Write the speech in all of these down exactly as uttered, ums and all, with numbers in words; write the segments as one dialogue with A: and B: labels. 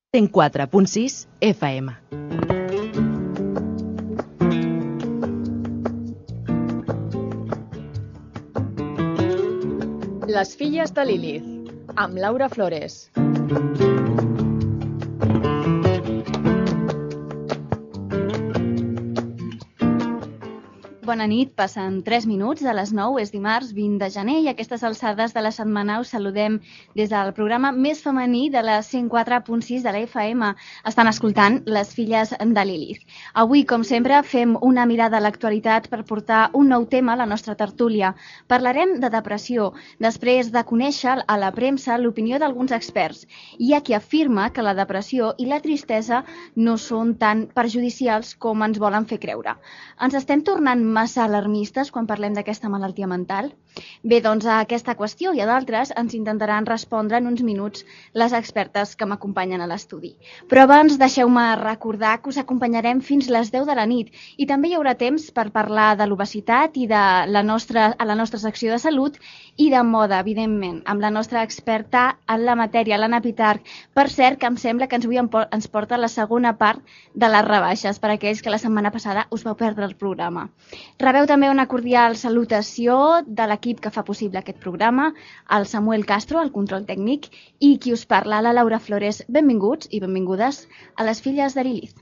A: cent quatre punt sis F M.
B: Les filles de Lilith, amb Laura Flores.
C: Bona nit, passen tres minuts de les nou, és dimarts vint de gener i a aquestes alçades de la setmana us saludem des del programa més femení de la cent quatre punt sis de la F M. Estan escoltant Les filles de Lilith. Avui, com sempre, fem una mirada a l'actualitat per portar un nou tema a la nostra tertúlia. Parlarem de depressió, després de conèixer a la premsa l'opinió d'alguns experts. Hi ha qui afirma que la depressió i la tristesa no són tan perjudicials com ens volen fer creure. Ens estem tornant massa alarmistes quan parlem d'aquesta malaltia mental? Bé, doncs a aquesta qüestió i a d'altres ens intentaran respondre en uns minuts les expertes que m'acompanyen a l'estudi. Però abans deixeu-me recordar que us acompanyarem fins les deu de la nit i també hi haurà temps per parlar de l'obesitat i de la nostra, a la nostra secció de salut i de moda, evidentment, amb la nostra experta en la matèria, l'Anna Pitarch. Per cert, que em sembla que ens avui ens porta la segona part de les rebaixes per aquells que la setmana passada us vau perdre el programa. Rebeu també una cordial salutació de l'equip que fa possible aquest programa, el Samuel Castro, el control tècnic, i qui us parla, la Laura Flores. Benvinguts i benvingudes a Les filles de Lilith.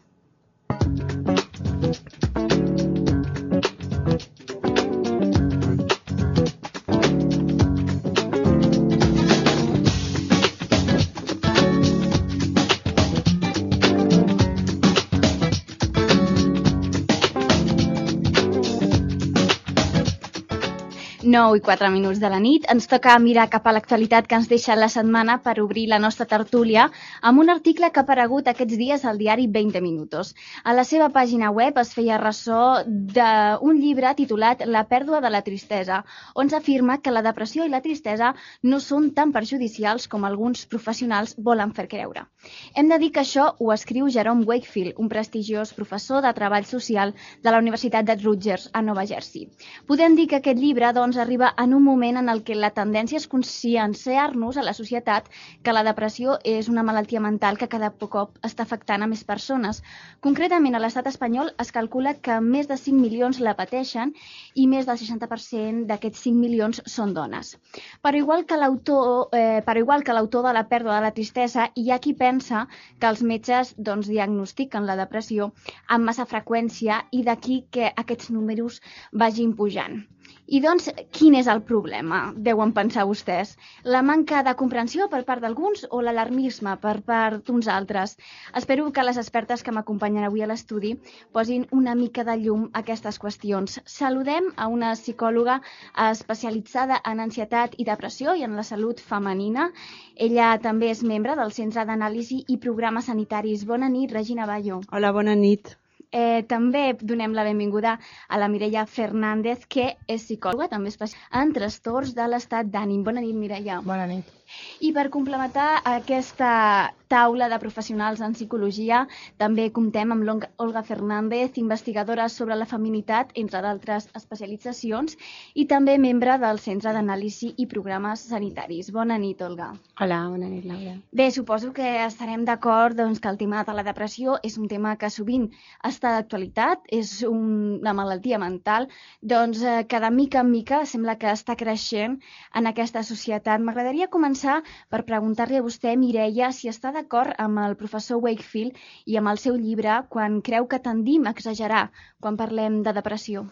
C: nou i quatre minuts de la nit. Ens toca mirar cap a l'actualitat que ens deixa la setmana per obrir la nostra tertúlia amb un article que ha aparegut aquests dies al diari veinte minutos. A la seva pàgina web es feia ressò d'un llibre titulat La pèrdua de la tristesa, on s'afirma que la depressió i la tristesa no són tan perjudicials com alguns professionals volen fer creure. Hem de dir que això ho escriu Jerome Wakefield, un prestigiós professor de treball social de la Universitat de Rutgers a Nova Jersey. Podem dir que aquest llibre, doncs, arriba en un moment en el que la tendència és conscienciar-nos a la societat que la depressió és una malaltia mental que cada cop està afectant a més persones. Concretament, a l'estat espanyol es calcula que més de cinc milions la pateixen i més del seixanta per cent d'aquests cinc milions són dones. Però igual que l'autor eh, però igual que l'autor de La pèrdua de la tristesa, hi ha qui pensa que els metges doncs, diagnostiquen la depressió amb massa freqüència i d'aquí que aquests números vagin pujant. I doncs, quin és el problema? Deuen pensar vostès. La manca de comprensió per part d'alguns o l'alarmisme per part d'uns altres? Espero que les expertes que m'acompanyen avui a l'estudi posin una mica de llum a aquestes qüestions. Saludem a una psicòloga especialitzada en ansietat i depressió i en la salut femenina. Ella també és membre del Centre d'Anàlisi i Programes Sanitaris. Bona nit, Regina Bayo.
D: Hola, bona nit.
C: Eh, també donem la benvinguda a la Mireia Fernández, que és psicòloga, també especialista en trastorns de l'estat d'ànim. Bona nit, Mireia.
E: Bona nit.
C: I per complementar aquesta taula de professionals en psicologia, també comptem amb Olga Fernández, investigadora sobre la feminitat, entre d'altres especialitzacions, i també membre del Centre d'Anàlisi i Programes Sanitaris. Bona nit, Olga.
D: Hola, bona nit, Laura.
C: Bé, suposo que estarem d'acord doncs, que el tema de la depressió és un tema que sovint està d'actualitat, és una malaltia mental, doncs eh, que de mica en mica sembla que està creixent en aquesta societat. M'agradaria començar per preguntar-li a vostè, Mireia, si està d'acord amb el professor Wakefield i amb el seu llibre quan creu que tendim a exagerar quan parlem de depressió.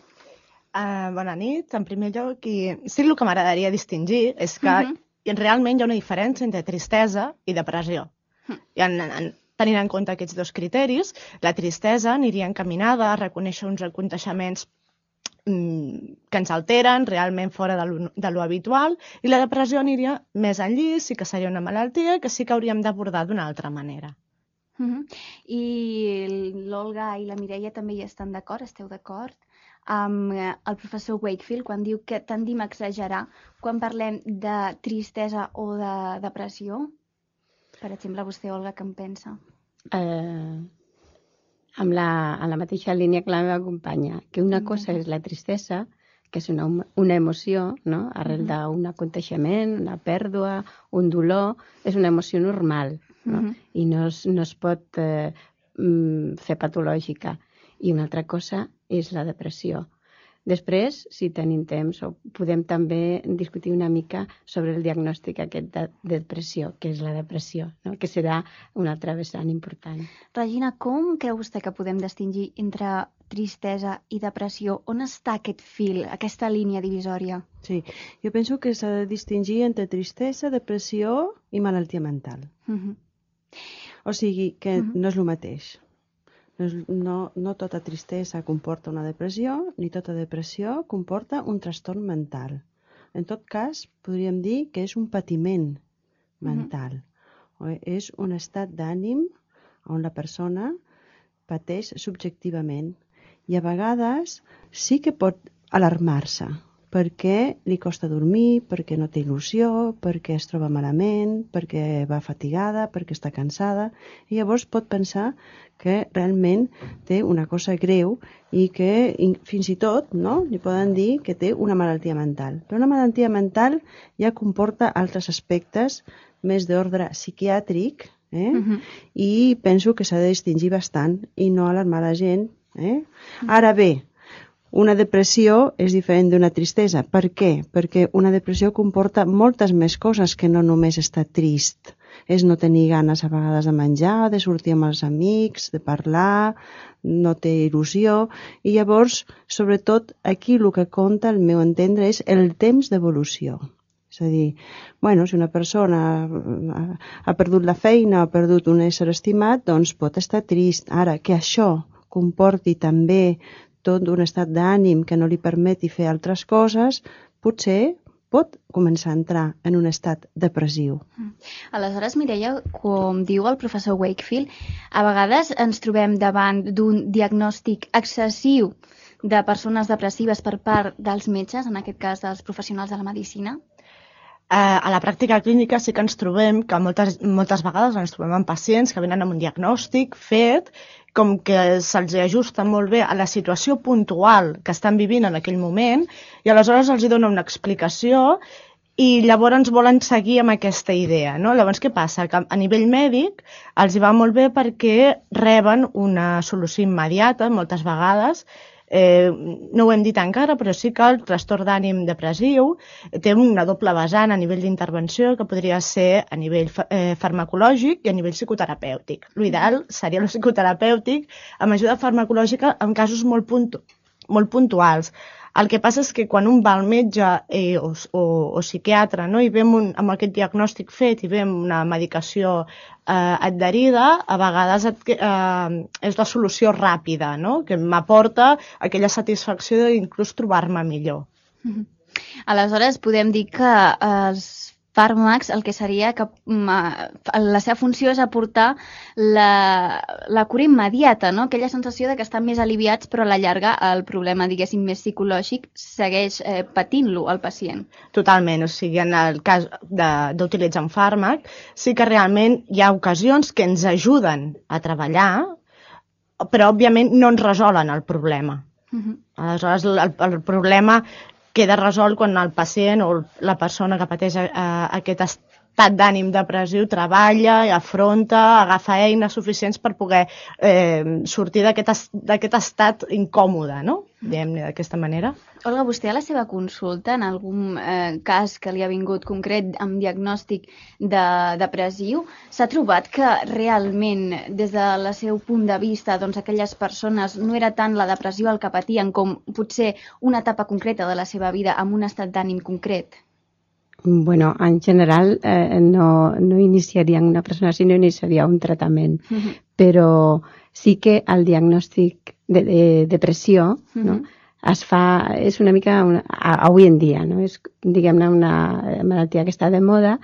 E: Uh, bona nit. En primer lloc, i sí, el que m'agradaria distingir és que uh -huh. realment hi ha una diferència entre tristesa i depressió. Uh -huh. I en, en, tenint en compte aquests dos criteris, la tristesa aniria encaminada a reconèixer uns aconteixements que ens alteren, realment fora de lo, de lo habitual, i la depressió aniria més enllà, sí que seria una malaltia que sí que hauríem d'abordar d'una altra manera.
C: Uh -huh. I l'Olga i la Mireia també hi estan d'acord? Esteu d'acord amb el professor Wakefield quan diu que tendim a exagerar quan parlem de tristesa o de depressió? Per exemple, vostè, Olga, què en pensa?
D: Eh... amb la, en la mateixa línia que la meva companya, que una cosa és la tristesa, que és una, una emoció, no? Arrel d'un aconteixement, una pèrdua, un dolor, és una emoció normal, no? Uh-huh. I no es, no es pot eh, fer patològica. I una altra cosa és la depressió. Després, si tenim temps, podem també discutir una mica sobre el diagnòstic aquest de, de depressió, que és la depressió, no? Que serà un altre vessant important.
C: Regina, com creu vostè que podem distingir entre tristesa i depressió? On està aquest fil, aquesta línia divisòria?
D: Sí, jo penso que s'ha de distingir entre tristesa, depressió i malaltia mental. Uh-huh. O sigui, que uh-huh. no és el mateix. No, no, no tota tristesa comporta una depressió, ni tota depressió comporta un trastorn mental. En tot cas, podríem dir que és un patiment mental. Uh-huh. És un estat d'ànim on la persona pateix subjectivament. I a vegades sí que pot alarmar-se, perquè li costa dormir, perquè no té il·lusió, perquè es troba malament, perquè va fatigada, perquè està cansada, i llavors pot pensar que realment té una cosa greu i que fins i tot, no?, li poden dir que té una malaltia mental. Però una malaltia mental ja comporta altres aspectes més d'ordre psiquiàtric, eh? Uh-huh. I penso que s'ha de distingir bastant i no alarmar la gent. Eh? Uh-huh. Ara bé, una depressió és diferent d'una tristesa. Per què? Perquè una depressió comporta moltes més coses que no només estar trist. És no tenir ganes a vegades de menjar, de sortir amb els amics, de parlar, no té il·lusió. I llavors, sobretot, aquí el que compta, al meu entendre, és el temps d'evolució. És a dir, bueno, si una persona ha perdut la feina, ha perdut un ésser estimat, doncs pot estar trist. Ara, que això comporti també tot un estat d'ànim que no li permeti fer altres coses, potser pot començar a entrar en un estat depressiu.
C: Aleshores, Mireia, com diu el professor Wakefield, a vegades ens trobem davant d'un diagnòstic excessiu de persones depressives per part dels metges, en aquest cas dels professionals de la medicina?
E: A la pràctica clínica sí que ens trobem que moltes, moltes vegades ens trobem amb pacients que venen amb un diagnòstic fet, com que se'ls ajusta molt bé a la situació puntual que estan vivint en aquell moment, i aleshores els dona una explicació i llavors volen seguir amb aquesta idea. No? Llavors, què passa? Que a nivell mèdic els hi va molt bé perquè reben una solució immediata, moltes vegades. Eh, no ho hem dit encara, però sí que el trastorn d'ànim depressiu té una doble vessant a nivell d'intervenció que podria ser a nivell eh, farmacològic i a nivell psicoterapèutic. L'ideal seria el psicoterapèutic amb ajuda farmacològica en casos molt, puntu molt puntuals. El que passa és que quan un va al metge eh, o, o, o psiquiatre, no, i vem un, amb aquest diagnòstic fet i vem una medicació eh, adherida, a vegades et, eh, és la solució ràpida, no? Que m'aporta aquella satisfacció d'inclús trobar-me millor.
C: Mm-hmm. Aleshores, podem dir que els fàrmacs, el que seria que la seva funció és aportar la, la cura immediata, no? Aquella sensació de que estan més aliviats, però a la llarga el problema, diguéssim, més psicològic segueix eh, patint-lo el pacient.
E: Totalment, o sigui, en el cas d'utilitzar un fàrmac, sí que realment hi ha ocasions que ens ajuden a treballar, però òbviament no ens resolen el problema. Uh-huh. Aleshores, el, el problema queda resolt quan el pacient o la persona que pateix eh, aquest estat d'ànim depressiu treballa i afronta, agafa eines suficients per poder eh, sortir d'aquest estat incòmode, no? Diguem-ne d'aquesta manera.
C: Olga, vostè a la seva consulta, en algun eh, cas que li ha vingut concret amb diagnòstic de depressiu, s'ha trobat que realment, des del seu punt de vista, doncs aquelles persones no era tant la depressió el que patien com potser una etapa concreta de la seva vida amb un estat d'ànim concret?
D: Bueno, en general eh, no, no iniciaria una persona si no iniciaria un tractament, uh-huh. Però sí que el diagnòstic de, de depressió, uh-huh. No? Es fa, és una mica, una, avui en dia, no? És, diguem-ne, una malaltia que està de moda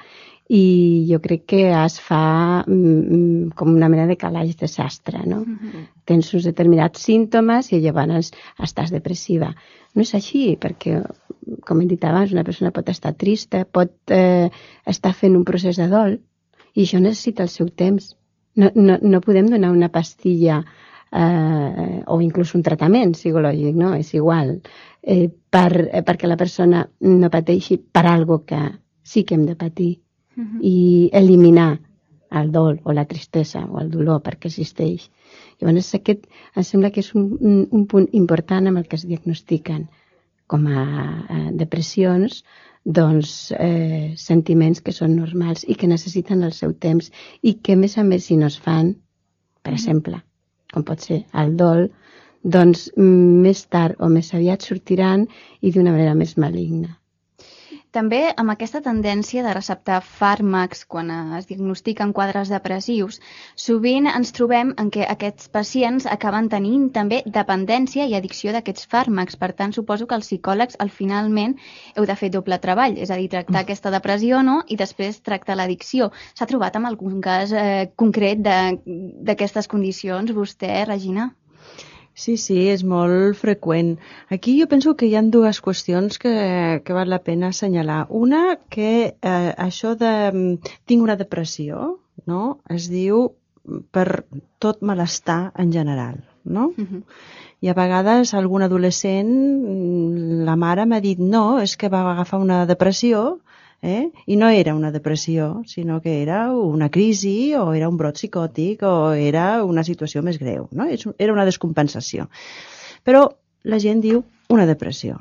D: i jo crec que es fa mm, com una mena de calaix de sastre, no? Uh-huh. Tens uns determinats símptomes i llavors estàs depressiva. No és així, perquè, com he dit abans, una persona pot estar trista, pot eh, estar fent un procés de dol i això necessita el seu temps. No, no, no podem donar una pastilla
F: eh, o inclús un tractament psicològic, no? És igual, eh, per, eh, perquè la persona no pateixi per algo que sí que hem de patir uh-huh. i eliminar el dol o la tristesa o el dolor perquè existeix. Llavors aquest em sembla que és un, un, un punt important amb el que es diagnostiquen com a eh, depressions, doncs eh, sentiments que són normals i que necessiten el seu temps i que a més a més si no es fan, per exemple, com pot ser el dol, doncs més tard o més aviat sortiran i d'una manera més maligna.
C: També amb aquesta tendència de receptar fàrmacs quan es diagnostiquen quadres depressius, sovint ens trobem en què aquests pacients acaben tenint també dependència i addicció d'aquests fàrmacs. Per tant, suposo que els psicòlegs al finalment heu de fer doble treball, és a dir, tractar aquesta depressió no? I després tractar l'addicció. S'ha trobat en algun cas eh, concret d'aquestes condicions vostè, Regina?
D: Sí, sí, és molt freqüent. Aquí jo penso que hi ha dues qüestions que, que val la pena assenyalar. Una, que eh, això de tinc una depressió, no? Es diu per tot malestar en general, no? Uh-huh. I a vegades algun adolescent, la mare m'ha dit no, és que va agafar una depressió, eh? I no era una depressió, sinó que era una crisi o era un brot psicòtic o era una situació més greu, no? Era una descompensació. Però la gent diu una depressió.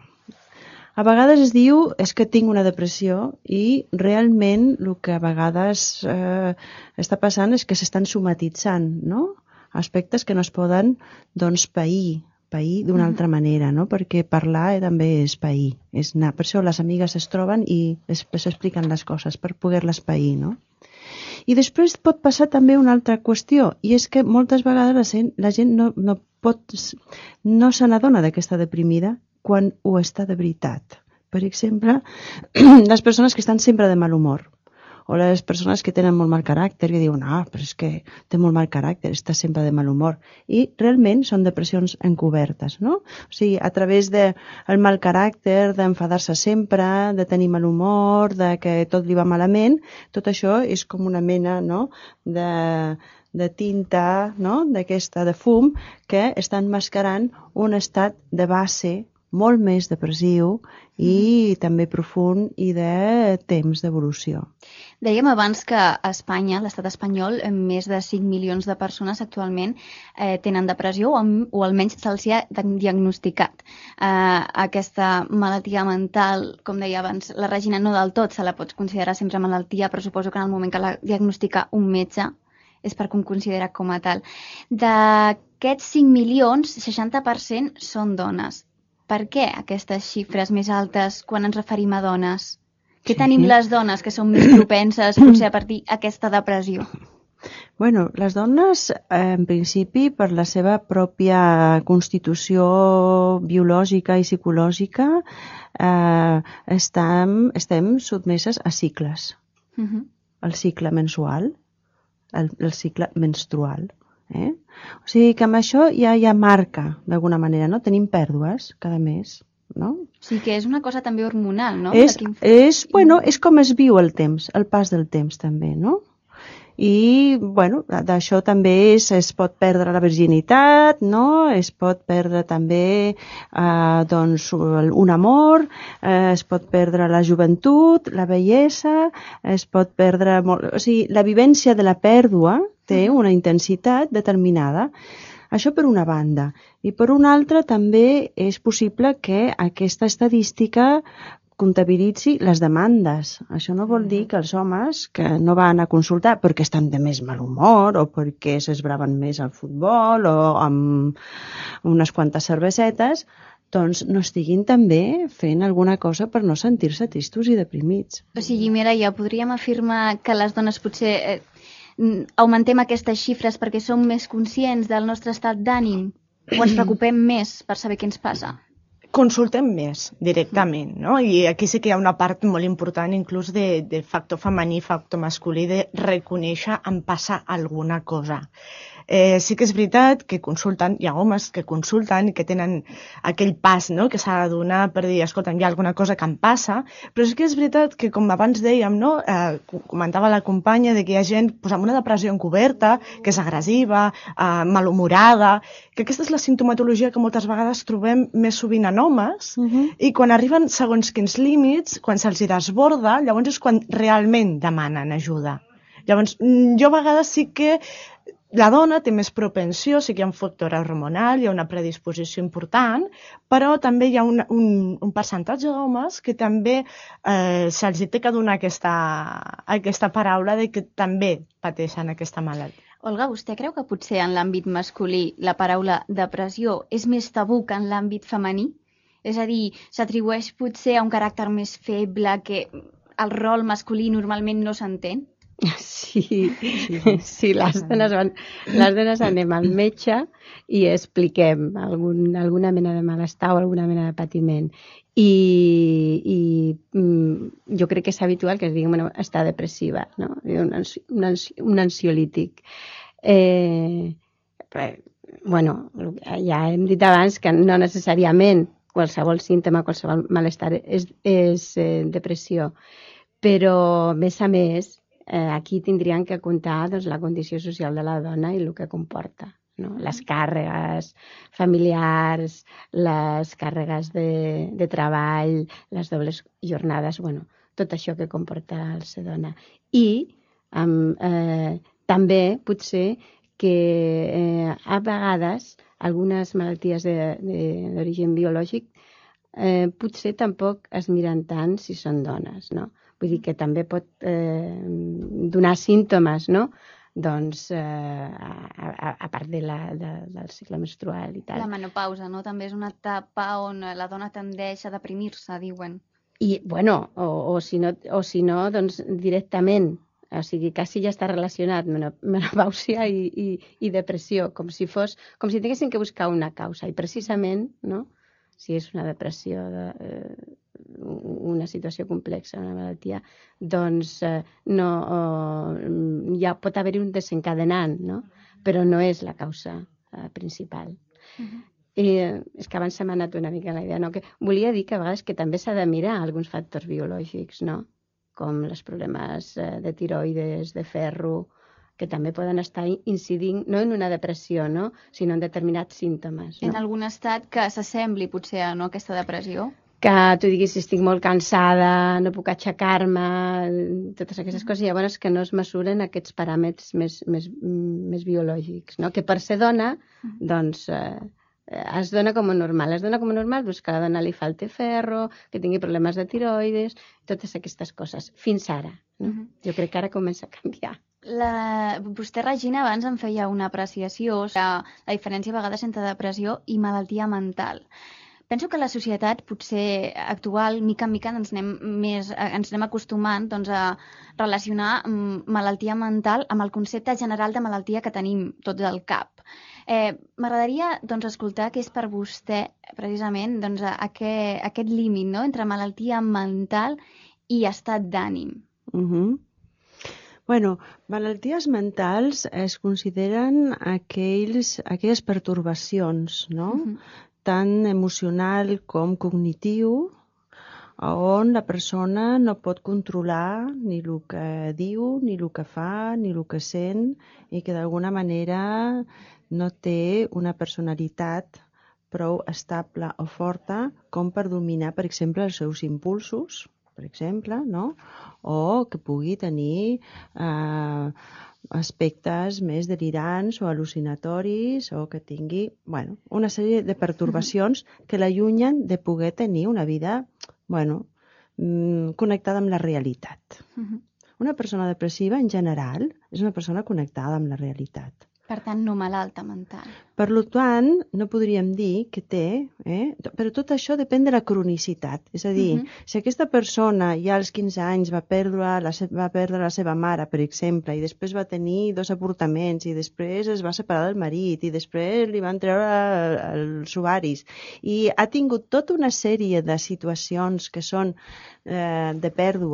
D: A vegades es diu és que tinc una depressió i realment el que a vegades eh, està passant és que s'estan somatitzant, no? Aspectes que no es poden, doncs, pair, pair d'una altra manera, no? Perquè parlar eh, també és pair. És anar. Per això les amigues es troben i s'expliquen les coses per poder-les pair, no? I després pot passar també una altra qüestió, i és que moltes vegades la gent, la gent no, no, pot, no se n'adona d'aquesta deprimida quan ho està de veritat. Per exemple, les persones que estan sempre de mal humor, o les persones que tenen molt mal caràcter, que diuen, ah, però és que té molt mal caràcter, està sempre de mal humor. I realment són depressions encobertes, no? O sigui, a través del mal caràcter, d'enfadar-se sempre, de tenir mal humor, de que tot li va malament, tot això és com una mena, no?, de, de tinta, no?, d'aquesta, de fum, que està enmascarant un estat de base molt més depressiu i també profund i de temps d'evolució.
C: Dèiem abans que a Espanya, l'estat espanyol, més de cinc milions de persones actualment eh, tenen depressió o, o almenys se'ls ha diagnosticat. Eh, aquesta malaltia mental, com deia abans, la Regina no del tot se la pot considerar sempre malaltia, però suposo que en el moment que la diagnostica un metge és per com considera com a tal. D'aquests cinc milions, seixanta per cent són dones. Per què aquestes xifres més altes quan ens referim a dones? Què tenim les dones que són més propenses potser a partir d'aquesta depressió?
D: Bueno, les dones, en principi, per la seva pròpia constitució biològica i psicològica, eh, estem, estem sotmeses a cicles. Uh-huh. El cicle mensual, el, el cicle menstrual. Eh? O sigui que amb això ja hi ha marca, d'alguna manera, no? Tenim pèrdues cada mes, no?
C: O sigui que és una cosa també hormonal, no?
D: És, és, bueno, és com es viu el temps, el pas del temps també, no? I, bueno, d'això també és, es pot perdre la virginitat, no? Es pot perdre també eh, doncs, un amor, eh, es pot perdre la joventut, la bellesa, es pot perdre molt... O sigui, la vivència de la pèrdua té una intensitat determinada. Això per una banda. I per una altra també és possible que aquesta estadística comptabilitzi les demandes. Això no vol dir que els homes que no van a consultar perquè estan de més mal humor o perquè s'esbraven més al futbol o amb unes quantes cervesetes, doncs no estiguin també fent alguna cosa per no sentir-se tristos i deprimits.
C: O sigui, Mireia, podríem afirmar que les dones potser eh, augmentem aquestes xifres perquè som més conscients del nostre estat d'ànim o ens preocupem més per saber què ens passa?
E: Consultem més directament, no? I aquí sí que hi ha una part molt important inclús de, de factor femení, factor masculí, de reconèixer em passa alguna cosa. Eh, sí que és veritat que consulten, hi ha homes que consulten i que tenen aquell pas, no?, que s'ha de donar per dir, escolta, hi ha alguna cosa que em passa, però sí que és veritat que, com abans dèiem, no?, eh, comentava la companya de que hi ha gent pues, amb una depressió encoberta, que és agressiva, eh, malhumorada, que aquesta és la simptomatologia que moltes vegades trobem més sovint en homes, uh -huh. i quan arriben segons quins límits, quan se'ls hi desborda, llavors és quan realment demanen ajuda. Llavors, jo a vegades sí que la dona té més propensió, sí que hi ha un factor hormonal, hi ha una predisposició important, però també hi ha un, un, un percentatge d'homes que també eh, se'ls té que donar aquesta, aquesta paraula de que també pateixen aquesta malaltia.
C: Olga, vostè creu que potser en l'àmbit masculí la paraula depressió és més tabú que en l'àmbit femení? És a dir, s'atribueix potser a un caràcter més feble que el rol masculí normalment no s'entén?
F: Sí, sí, sí, les dones, van, les dones anem al metge i expliquem algun, alguna mena de malestar o alguna mena de patiment. I, i mm, jo crec que és habitual que es digui, bueno, està depressiva, no? Un, ansi, un, ansi, un ansiolític. Eh, però, bueno, ja hem dit abans que no necessàriament qualsevol símptoma, qualsevol malestar és, és eh, depressió, però, a més a més, Eh, aquí tindrien que comptar doncs, la condició social de la dona i el que comporta, no? Les càrregues familiars, les càrregues de, de treball, les dobles jornades, bueno, tot això que comporta el ser dona. I um, eh, també potser que eh, a vegades algunes malalties d'origen biològic eh, potser tampoc es miren tant si són dones, no? Vull dir que també pot eh, donar símptomes, no?, doncs, eh, a, a part de la, de, del cicle menstrual i tal.
C: La menopausa, no?, també és una etapa on la dona tendeix a deprimir-se, diuen.
F: I, bueno, o, o, si no, o si no, doncs directament, o sigui, quasi ja està relacionat menopàusia i, i, i depressió, com si fos, com si tinguessin que buscar una causa, i precisament, no?, si és una depressió de, eh, una situació complexa, una malaltia, doncs eh, no, eh, ja pot haver-hi un desencadenant, no? Però no és la causa eh, principal. Uh-huh. I eh, és que abans se m'ha anat una mica la idea, no? Que volia dir que a vegades que també s'ha de mirar alguns factors biològics, no? Com els problemes eh, de tiroides, de ferro, que també poden estar incidint, no en una depressió, no?, sinó en determinats símptomes. No?
C: En algun estat que s'assembli potser a no, aquesta depressió?
F: Que tu diguis, estic molt cansada, no puc aixecar-me, totes aquestes coses, llavors que no es mesuren aquests paràmetres més, més, més biològics, no? Que per ser dona, doncs, eh, es dona com a normal. Es dona com a normal doncs, que a la dona li falti ferro, que tingui problemes de tiroides, totes aquestes coses, fins ara. No? Uh-huh. Jo crec que ara comença a canviar.
C: La... Vostè, Regina, abans em feia una apreciació sobre la diferència a vegades entre depressió i malaltia mental. Penso que la societat potser actual, mica en mica, ens anem, més, ens anem acostumant doncs, a relacionar malaltia mental amb el concepte general de malaltia que tenim tots al cap. Eh, M'agradaria doncs, escoltar què és per vostè, precisament, doncs, aquest, aquest límit, no?, entre malaltia mental i estat d'ànim.
D: Uh-huh. Bueno, malalties mentals es consideren aquells, aquelles pertorbacions, no?, uh-huh. tant emocional com cognitiu, on la persona no pot controlar ni el que diu, ni el que fa, ni el que sent, i que d'alguna manera no té una personalitat prou estable o forta com per dominar, per exemple, els seus impulsos, per exemple, no? O que pugui tenir eh, aspectes més delirants o al·lucinatoris, o que tingui, bueno, una sèrie de pertorbacions que l'allunyen de poder tenir una vida, bueno, connectada amb la realitat. Una persona depressiva, en general, és una persona connectada amb la realitat.
C: Per tant, no malalta mental. Per
D: tant, no podríem dir que té, eh? Però tot això depèn de la cronicitat. És a dir, uh-huh. si aquesta persona ja als quinze anys va perdre, la, va perdre la seva mare, per exemple, i després va tenir dos avortaments, i després es va separar del marit, i després li van treure els ovaris, i ha tingut tota una sèrie de situacions que són eh, de pèrdua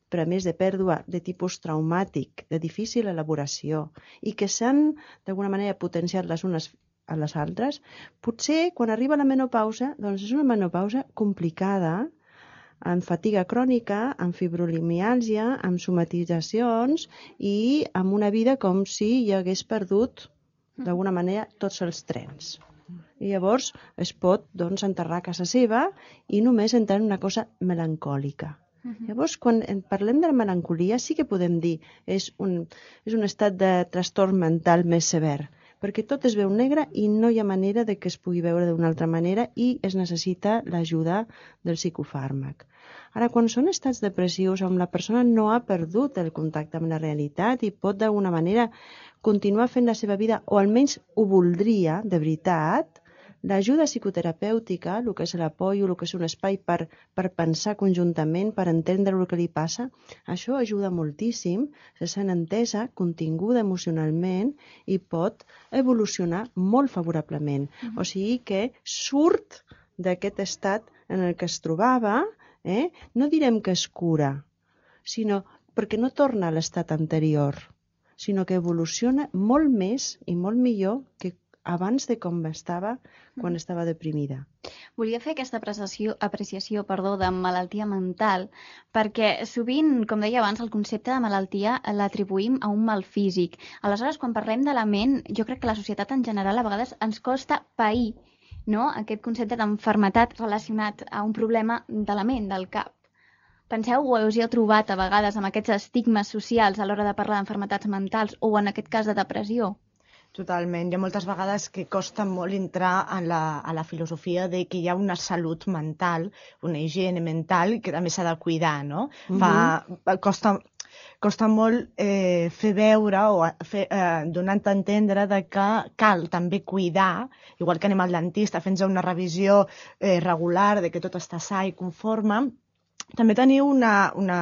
D: però a més de pèrdua de tipus traumàtic, de difícil elaboració, i que s'han d'alguna manera potenciat les unes a les altres, potser quan arriba la menopausa, doncs és una menopausa complicada, amb fatiga crònica, amb fibromíalgia, amb somatitzacions i amb una vida com si hi hagués perdut d'alguna manera tots els trens. I llavors es pot doncs, enterrar a casa seva i només entrar en una cosa melancòlica. Uh-huh. Llavors, quan parlem de la melancolia, sí que podem dir és un, és un estat de trastorn mental més sever, perquè tot es veu negre i no hi ha manera de que es pugui veure d'una altra manera i es necessita l'ajuda del psicofàrmac. Ara, quan són estats depressius on la persona no ha perdut el contacte amb la realitat i pot d'alguna manera continuar fent la seva vida, o almenys ho voldria de veritat, l'ajuda psicoterapèutica, el que és l'apoyo, el que és un espai per, per pensar conjuntament, per entendre el que li passa, això ajuda moltíssim, se sent entesa, continguda emocionalment i pot evolucionar molt favorablement. Mm-hmm. O sigui que surt d'aquest estat en el que es trobava, eh? No direm que es cura, sinó perquè no torna a l'estat anterior, sinó que evoluciona molt més i molt millor que abans de com estava quan estava deprimida.
C: Volia fer aquesta apreciació, apreciació perdó, de malaltia mental, perquè sovint, com deia abans, el concepte de malaltia l'atribuïm a un mal físic. Aleshores, quan parlem de la ment, jo crec que la societat en general a vegades ens costa pair, no?, aquest concepte d'enfermetat relacionat a un problema de la ment, del cap. Penseu o us hi heu trobat a vegades amb aquests estigmes socials a l'hora de parlar d'enfermetats mentals o en aquest cas de depressió?
E: Totalment. Hi ha moltes vegades que costa molt entrar a la, a la filosofia de que hi ha una salut mental, una higiene mental que també s'ha de cuidar, no? Mm-hmm. Fa, costa, costa molt eh, fer veure o fer, eh, donant a entendre de que cal també cuidar, igual que anem al dentista, fent-nos una revisió eh, regular de que tot està sa i conforme. També teniu una, una,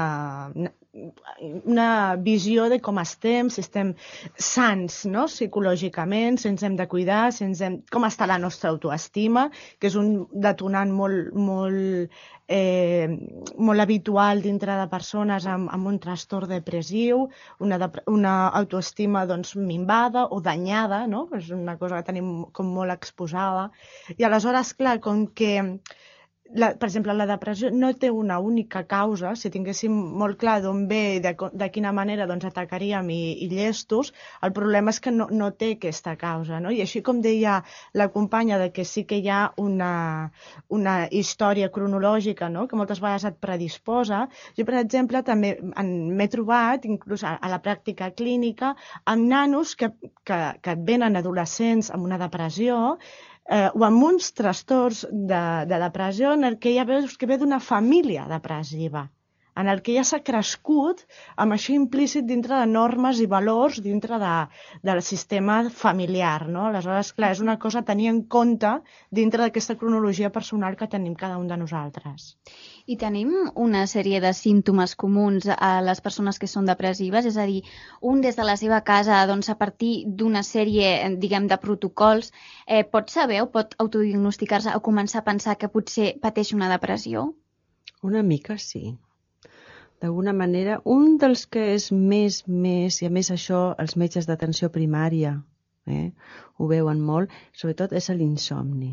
E: una visió de com estem, si estem sants, no?, psicològicament, si ens hem de cuidar, si ens hem... com està la nostra autoestima, que és un detonant molt, molt, eh, molt habitual dintre de persones amb, amb un trastorn depressiu, una, de, una autoestima doncs, minvada o danyada, no?, és una cosa que tenim com molt exposada. I aleshores, clar, com que... La, per exemple, la depressió no té una única causa. Si tinguéssim molt clar d'on ve i de, de quina manera doncs, atacaríem i, i llestos, el problema és que no, no té aquesta causa, no? I així com deia la companya de que sí que hi ha una, una història cronològica, no?, que moltes vegades et predisposa, jo, per exemple, també m'he trobat, inclús a, a la pràctica clínica, amb nanos que, que, que venen adolescents amb una depressió, Eh, o amb uns trastorns de, de depressió en el que ja veus que ve d'una família depressiva, en el que ja s'ha crescut amb això implícit dintre de normes i valors dintre de, del sistema familiar, no? Aleshores, clar, és una cosa a tenir en compte dintre d'aquesta cronologia personal que tenim cada un de nosaltres.
C: I tenim una sèrie de símptomes comuns a les persones que són depressives, és a dir, un des de la seva casa, doncs a partir d'una sèrie, diguem, de protocols, eh, pot saber o pot autodiagnosticar-se o començar a pensar que potser pateix una depressió?
D: Una mica sí. D'alguna manera, un dels que és més, més, i a més això els metges d'atenció primària eh, ho veuen molt, sobretot és l'insomni.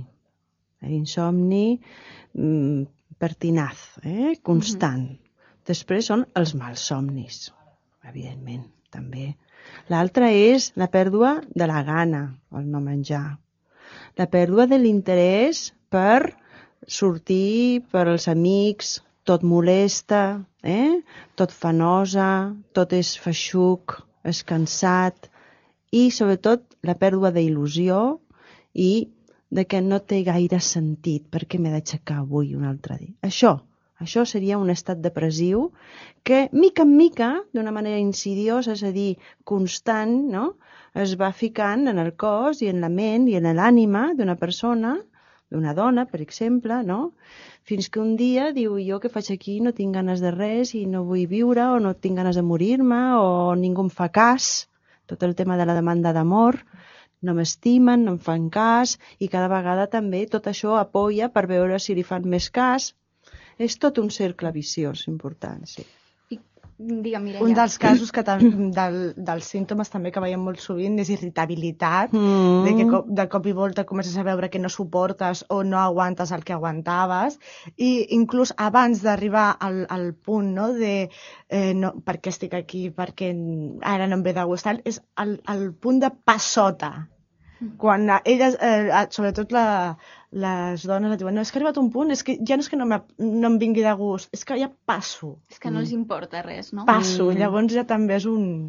D: L'insomni mm, pertinaz, eh, constant. Mm-hmm. Després són els malsomnis, evidentment, també. L'altre és la pèrdua de la gana, el no menjar. La pèrdua de l'interès per sortir, per als amics, tot molesta, eh? Tot fa nosa, tot és feixuc, és cansat i sobretot la pèrdua d'il·lusió i de que no té gaire sentit, per què m'he d'aixecar avui un altre dia. Això, això seria un estat depressiu que mica en mica, d'una manera insidiosa, és a dir, constant, no?, es va ficant en el cos i en la ment i en l'ànima d'una persona, d'una dona, per exemple, no?, fins que un dia diu, jo què faig aquí, no tinc ganes de res i no vull viure o no tinc ganes de morir-me o ningú em fa cas, tot el tema de la demanda d'amor, no m'estimen, no em fan cas i cada vegada també tot això apoya per veure si li fan més cas. És tot un cercle viciós important, sí.
C: I Digue'm, Mireia.
E: Un dels casos que del, dels símptomes també que veiem molt sovint és irritabilitat,
D: Mm.
E: de que cop, de cop i volta comences a veure que no suportes o no aguantes el que aguantaves, i inclús abans d'arribar al, al punt, no?, de eh, no, per què estic aquí, perquè ara no em ve de gust, és el, el punt de passota. Quan elles, eh, sobretot la, les dones, et diuen, no, és que ha arribat un punt, és que ja no és que no, no em vingui de gust, és que ja passo.
C: És que no els importa res, no?
E: Passo, mm. llavors ja també és un,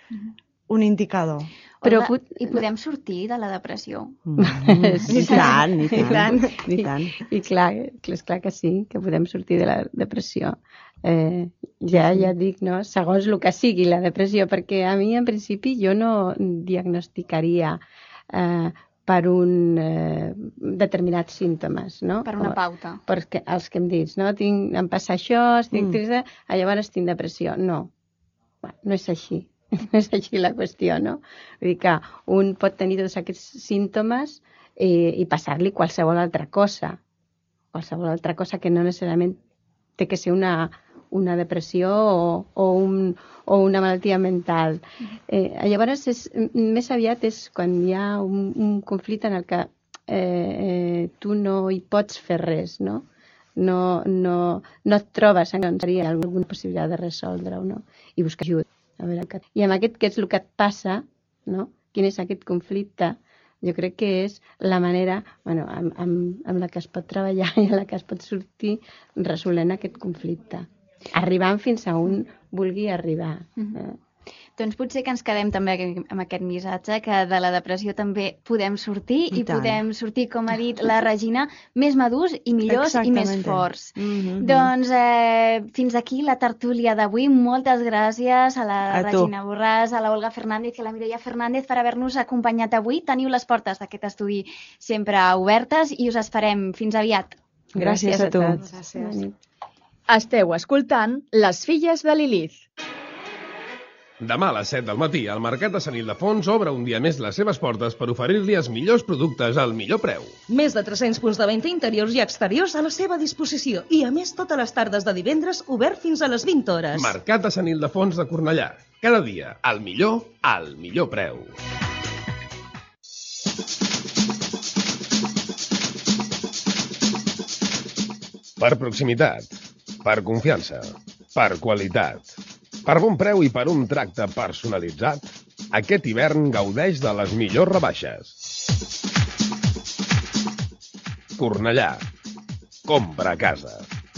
E: un indicador.
C: Però Olga, i podem sortir de la depressió?
D: Mm. I tant, i tant, i tant.
F: I, i clar, és clar que sí, que podem sortir de la depressió. Eh, ja, ja dic, no?, segons el que sigui la depressió, perquè a mi, en principi, jo no diagnosticaria Eh, per un eh, determinats símptomes, no?
C: Per una pauta.
F: Perquè els que hem dit, no? Tinc, em passa això, estic mm. trista, llavors tinc depressió. No, bueno, no és així. No és així la qüestió, no? Vull dir que un pot tenir tots aquests símptomes i, i passar-li qualsevol altra cosa. Qualsevol altra cosa que no necessàriament té que ser una, una depressió o, o, un, o una malaltia mental. Eh, llavors, és, més aviat és quan hi ha un, un conflicte en el que eh, eh, tu no hi pots fer res, no? No, no, no et trobes en què seria alguna possibilitat de resoldre-ho, no? I buscar ajuda. A veure, I amb aquest, què és el que et passa, no? Quin és aquest conflicte? Jo crec que és la manera, bueno, amb, amb, amb la que es pot treballar i amb la que es pot sortir resolent aquest conflicte. Arribant fins a on vulgui arribar. Mm-hmm. eh?
C: Doncs potser que ens quedem també amb aquest missatge, que de la depressió també podem sortir i, i podem sortir, com ha dit la Regina, més madurs i millors Exactament. I més forts. Mm-hmm. Doncs eh, fins aquí la tertúlia d'avui. Moltes gràcies a la a Regina tu. Borràs, a la Olga Fernández i a la Mireia Fernández per haver-nos acompanyat avui. Teniu les portes d'aquest estudi sempre obertes i us esperem. Fins aviat.
D: Gràcies, gràcies a tu.
E: A gràcies.
B: Esteu escoltant Les filles de Lilith.
G: Demà a les set del matí, el Mercat de Sant Ildefons obre un dia més les seves portes per oferir-li els millors productes al millor preu.
H: Més de tres-cents punts de venda interiors i exteriors a la seva disposició. I a més, totes les tardes de divendres, obert fins a les vint hores.
G: Mercat de Sant Ildefons de Cornellà. Cada dia, el millor, al millor preu. Per proximitat, per confiança, per qualitat, per bon preu i per un tracte personalitzat, aquest hivern gaudeix de les millors rebaixes. Cornellà. Compra a casa.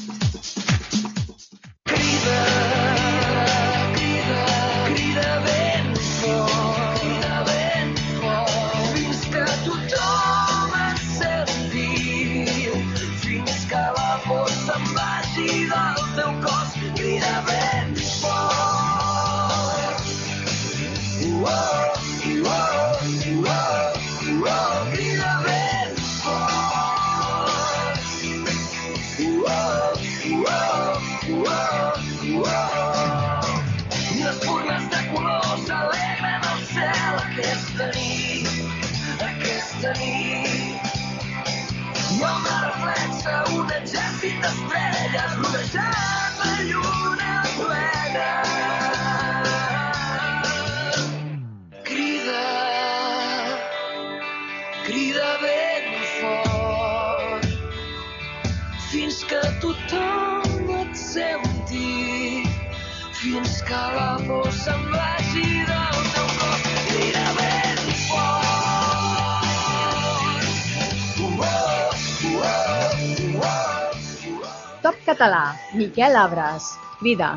I: Crida, crida, crida ben fort, crida ben fort, fins que tothom et senti, fins que la por se'n vagi del teu cos, crida ben fort. Uoh, uoh, uoh, uoh, crida ben fort. Uoh, uoh, uoh, uoh. I les formes de colors alegren el cel aquesta nit, aquesta nit. I el mar reflexa un exèrcit d'estrelles rodejant la lluna plena. Crida, crida ben fort, fins que tothom et senti, fins que la por se'n vagi del teu cos. Crida ben fort. Uoh, uoh, uoh.
B: Top Català, Miquel Abres. Crida.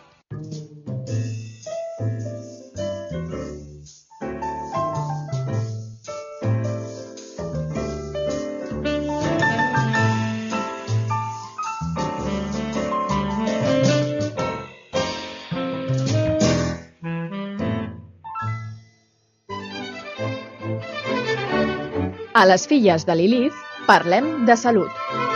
B: A les filles de Lilith parlem de salut.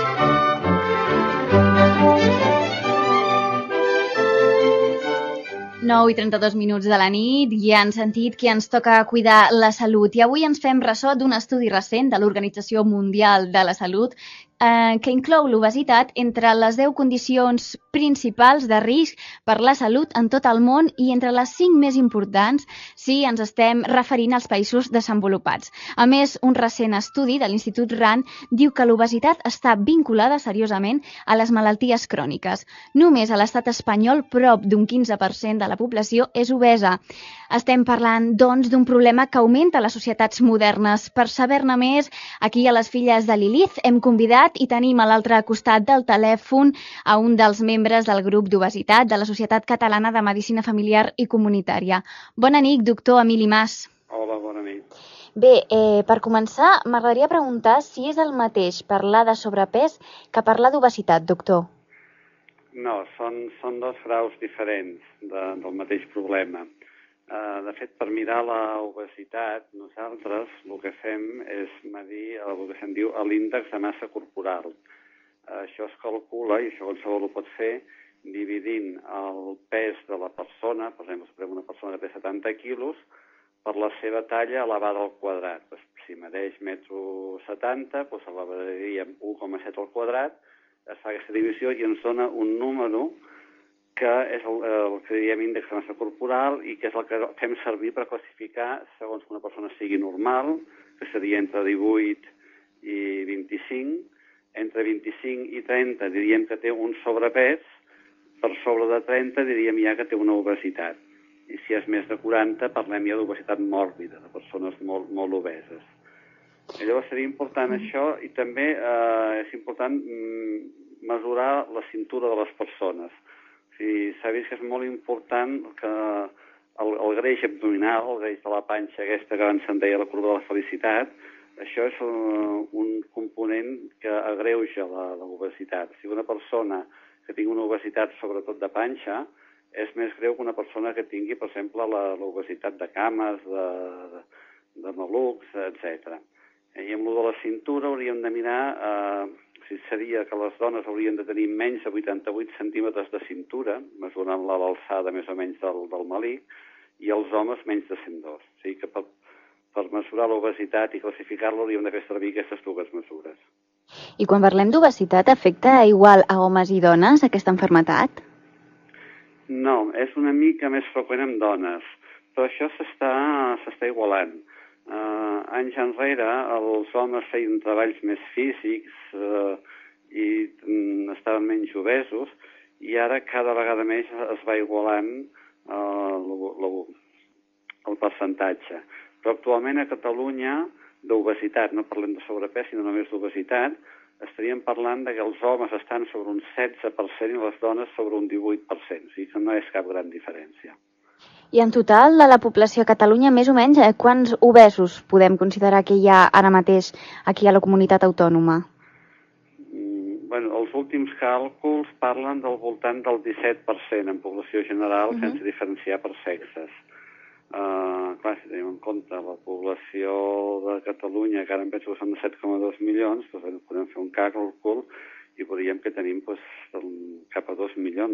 C: nou i trenta-dos minuts de la nit i han sentit que ens toca cuidar la salut. I avui ens fem ressò d'un estudi recent de l'Organització Mundial de la Salut eh, que inclou l'obesitat entre les deu condicions principals de risc per la salut en tot el món i entre les cinc més importants si ens estem referint als països desenvolupats. A més, un recent estudi de l'Institut RAND diu que l'obesitat està vinculada seriosament a les malalties cròniques. Només a l'estat espanyol prop d'un quinze per cent de la població és obesa. Estem parlant, doncs, d'un problema que augmenta a les societats modernes. Per saber-ne més, aquí a les filles de Lilith hem convidat i tenim a l'altre costat del telèfon a un dels membres del grup d'obesitat de la Societat Catalana de Medicina Familiar i Comunitària. Bona nit, doctor Emili Mas.
J: Hola, bona nit.
C: Bé, eh, per començar, m'agradaria preguntar si és el mateix parlar de sobrepès que parlar d'obesitat, doctor.
J: No, són, són dos graus diferents de, del mateix problema. Uh, de fet, per mirar l'obesitat, nosaltres el que fem és medir el que se'n diu l'índex de massa corporal. Uh, això es calcula, i això qualsevol ho pot fer, dividint el pes de la persona, per exemple, si prenem una persona que té setanta quilos, per la seva talla elevada al quadrat. Pues, si medeix metro setanta, doncs elevaríem u coma set al quadrat, es fa aquesta divisió i ens dona un número que és el, el que diem índex de massa corporal i que és el que fem servir per classificar segons que una persona sigui normal, que seria entre divuit i vint-i-cinc. Entre vint-i-cinc i trenta diríem que té un sobrepès, per sobre de trenta diríem ja que té una obesitat. I si és més de quaranta parlem ja d'obesitat mòrbida, de persones molt, molt obeses. I llavors seria important això i també eh, és important mm, mesurar la cintura de les persones. Si s'ha vist que és molt important que el, el greix abdominal, el greix de la panxa aquesta que abans se'n deia la curva de la felicitat, això és un, un component que agreuja l'obesitat. Si una persona que tingui una obesitat sobretot de panxa és més greu que una persona que tingui, per exemple, l'obesitat de cames, de, de, de malucs, etcètera. I amb lo de la cintura hauríem de mirar... Eh, si seria que les dones haurien de tenir menys de vuitanta-vuit centímetres de cintura, mesurant-la a l'alçada més o menys del, del melic, i els homes menys de cent dos. O sigui que per, per mesurar l'obesitat i classificar-la hauríem de fer servir aquestes dues mesures.
C: I quan parlem d'obesitat, afecta igual a homes i dones aquesta malaltia?
J: No, és una mica més freqüent en dones, però això s'està s'està igualant. Uh, anys enrere els homes feien treballs més físics uh, i mm, estaven menys obesos i ara cada vegada més es va igualant uh, lo, lo, el percentatge. Però actualment a Catalunya d'obesitat, no parlem de sobrepès sinó només d'obesitat, estaríem parlant de que els homes estan sobre un setze per cent i les dones sobre un divuit per cent, o sigui que no és cap gran diferència.
C: I en total de la població a Catalunya, més o menys, eh, quants obesos podem considerar que hi ha ara mateix aquí a la comunitat autònoma?
J: Mm, bueno, els últims càlculs parlen del voltant del disset per cent en població general, uh -huh. sense diferenciar per sexes. Uh, clar, si tenim en compte la població de Catalunya, que ara em penso que són de set coma dos milions, doncs bueno, podem fer un càlcul i veuríem que tenim pues, cap a dos milions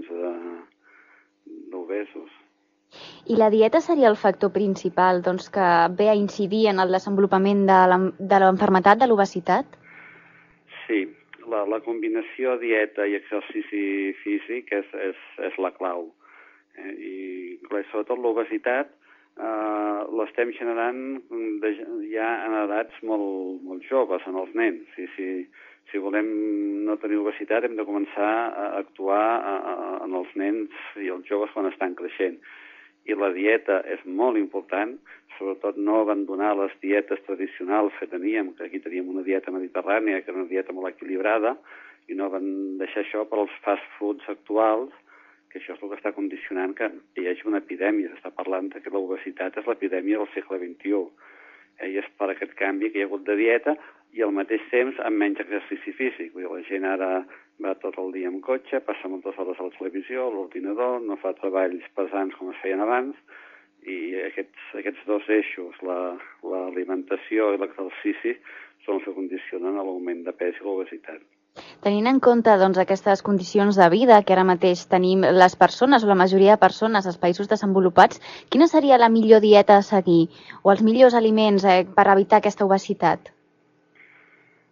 J: d'obesos.
C: I la dieta seria el factor principal doncs, que ve a incidir en el desenvolupament de l'enfermetat de l'obesitat?
J: Sí, la, la combinació dieta i exercici físic és, és, és la clau. Eh, I clar, sobretot l'obesitat eh, l'estem generant de, ja en edats molt, molt joves, en els nens. I si, si volem no tenir obesitat hem de començar a actuar a, a, en els nens i els joves quan estan creixent. I la dieta és molt important, sobretot no abandonar les dietes tradicionals que teníem, que aquí teníem una dieta mediterrània, que era una dieta molt equilibrada, i no van deixar això per als fast foods actuals, que això és el que està condicionant que hi hagi una epidèmia. S'està parlant que l'obesitat és l'epidèmia del segle vint-i-u. I és per aquest canvi que hi ha hagut de dieta i al mateix temps amb menys exercici físic. Vull dir, la gent ara va tot el dia en cotxe, passa moltes hores a la televisió, a l'ordinador, no fa treballs pesants com es feien abans, i aquests, aquests dos eixos, l'alimentació i l'exercici, són els que condicionen l'augment de pes i l'obesitat.
C: Tenint en compte doncs, aquestes condicions de vida que ara mateix tenim les persones o la majoria de persones als països desenvolupats, quina seria la millor dieta a seguir o els millors aliments eh, per evitar aquesta obesitat?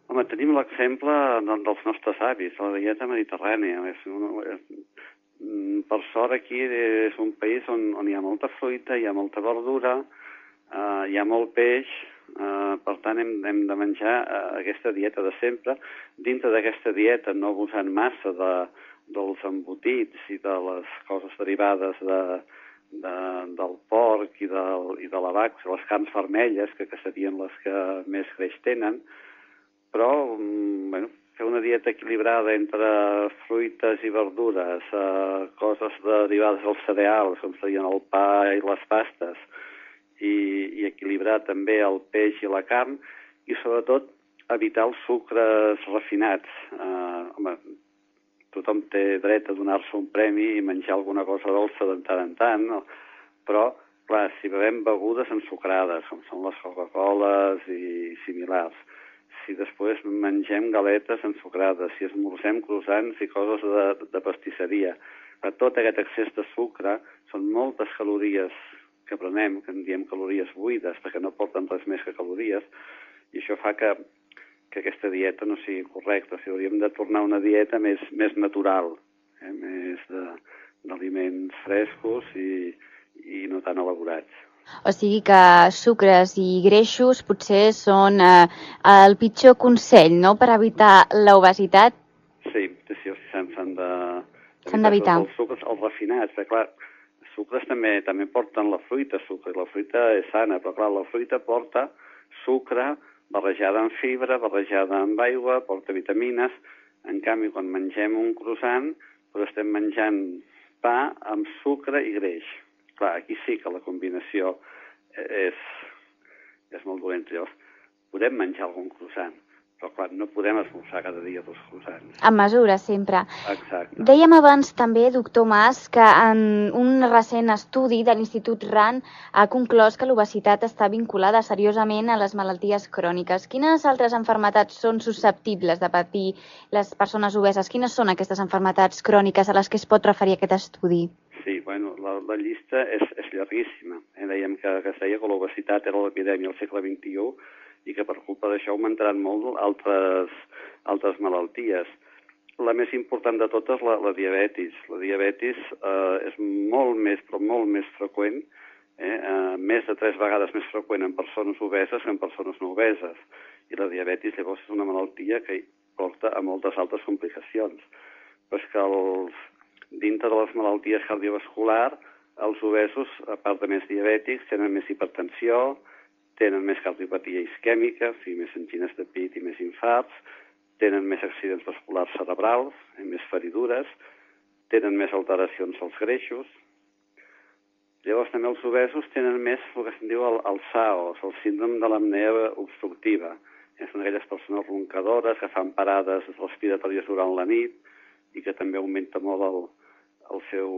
J: Home, tenim l'exemple dels nostres avis, la dieta mediterrània. És un, és, per sort aquí és un país on, on hi ha molta fruita, hi ha molta verdura, uh, hi ha molt peix, uh, per tant hem, hem de menjar uh, aquesta dieta de sempre. Dintre d'aquesta dieta no abusant massa de, dels embotits i de les coses derivades de, de, del porc i, del, i de la vaca, les carns vermelles, que, que serien les que més greix tenen, però, bueno, fer una dieta equilibrada entre fruites i verdures, eh, coses derivades dels cereals, com serien el pa i les pastes, i, i equilibrar també el peix i la carn, i sobretot evitar els sucres refinats. Eh, home, tothom té dret a donar-se un premi i menjar alguna cosa dolça de tant en tant, no? Però, clar, si bevem begudes ensucrades, com són les Coca-Coles i similars, si després mengem galetes ensucrades, si esmorzem croissants i coses de, de pastisseria. Per tot aquest excés de sucre són moltes calories que prenem, que en diem calories buides, perquè no porten res més que calories, i això fa que, que aquesta dieta no sigui correcta. O sigui, hauríem de tornar a una dieta més, més natural, eh? Més d'aliments frescos i, i no tan elaborats.
C: O sigui que sucres i greixos potser són eh, el pitjor consell, no?, per evitar l'obesitat.
J: Sí, sí, s'han de...
C: S'han d'evitar.
J: Els sucres, els refinats, perquè clar, els sucres també, també porten la fruita, sucre, i la fruita és sana, però clar, la fruita porta sucre barrejada amb fibra, barrejada amb aigua, porta vitamines. En canvi, quan mengem un croissant, doncs estem menjant pa amb sucre i greix. Clar, aquí sí que la combinació és, és molt dolenta. Llavors, podem menjar algun croissant, però clar, no podem esmorzar cada dia dos croissants.
C: A mesura, sempre.
J: Exacte.
C: Dèiem abans també, doctor Mas, que en un recent estudi de l'Institut RAN ha conclòs que l'obesitat està vinculada seriosament a les malalties cròniques. Quines altres malalties són susceptibles de patir les persones obeses? Quines són aquestes malalties cròniques a les que es pot referir aquest estudi?
J: Sí, bueno, la, la llista és, és llarguíssima. Eh? Dèiem que, que es deia que l'obesitat era l'epidèmia al segle vint-i-u i que per culpa d'això augmentaran molt altres, altres malalties. La més important de totes, la, la diabetis. La diabetis eh, és molt més, però molt més freqüent, eh? eh, més de tres vegades més freqüent en persones obeses que en persones no obeses. I la diabetis llavors és una malaltia que porta a moltes altres complicacions. Però és que els... dintre de les malalties cardiovasculars, els obesos, a part de més diabètics, tenen més hipertensió, tenen més cardiopatia isquèmica, o sigui, més angines de pit i més infarts, tenen més accidents vasculars cerebrals, més feridures, tenen més alteracions als greixos. Llavors també els obesos tenen més el que se'n diu el, el S A O, el síndrome de l'apnea obstructiva. Són aquelles persones roncadores que fan parades respiratòries durant la nit i que també augmenta molt el, el seu,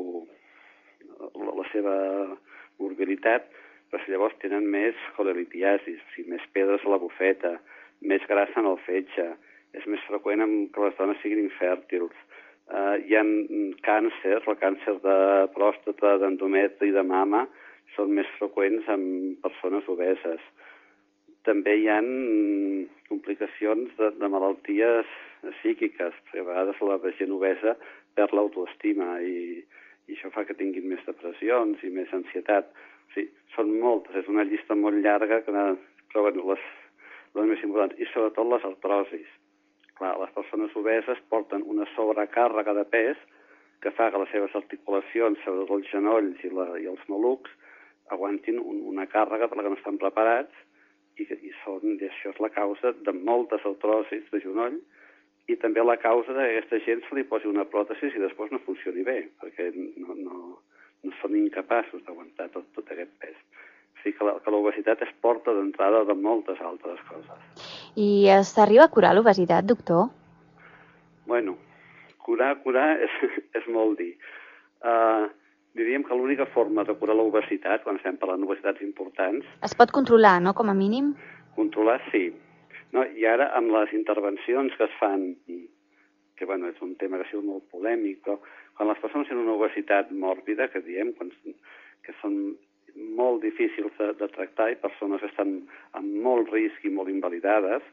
J: la seva morbilitat, però llavors tenen més colelitiasis, o sigui, més pedres a la bufeta, més grassa en el fetge, és més freqüent que les dones siguin infèrtils. Uh, hi ha càncers, el càncer de pròstata, d'endometri i de mama, són més freqüents en persones obeses. També hi ha complicacions de, de malalties psíquiques, perquè a vegades la gent obesa perd l'autoestima i, i això fa que tinguin més depressions i més ansietat. O sigui, són moltes, és una llista molt llarga, que, però bueno, les, les més importants, i sobretot les artrosis. Clar, les persones obeses porten una sobrecàrrega de pes que fa que les seves articulacions, sobretot els genolls i, la, i els malucs, aguantin un, una càrrega per la que no estan preparats i, que, i, són, i això és la causa de moltes artrosis de genoll i també la causa que aquesta gent se li posi una pròtesi i després no funcioni bé, perquè no, no, no són incapaços d'aguantar tot, tot aquest pes. O sigui que l'obesitat es porta d'entrada de moltes altres coses.
C: I s'arriba a curar l'obesitat, doctor?
J: Bueno, curar, curar és, és molt dir. Uh, diríem que l'única forma de curar l'obesitat, quan estem parlant d'obesitats importants...
C: Es pot controlar, no?, com a mínim?
J: Controlar, sí. No, i ara, amb les intervencions que es fan, que bueno, és un tema que ha sigut molt polèmic, però quan les persones tenen una obesitat mòrbida, que diem, quan, que són molt difícils de, de tractar i persones que estan amb molt risc i molt invalidades,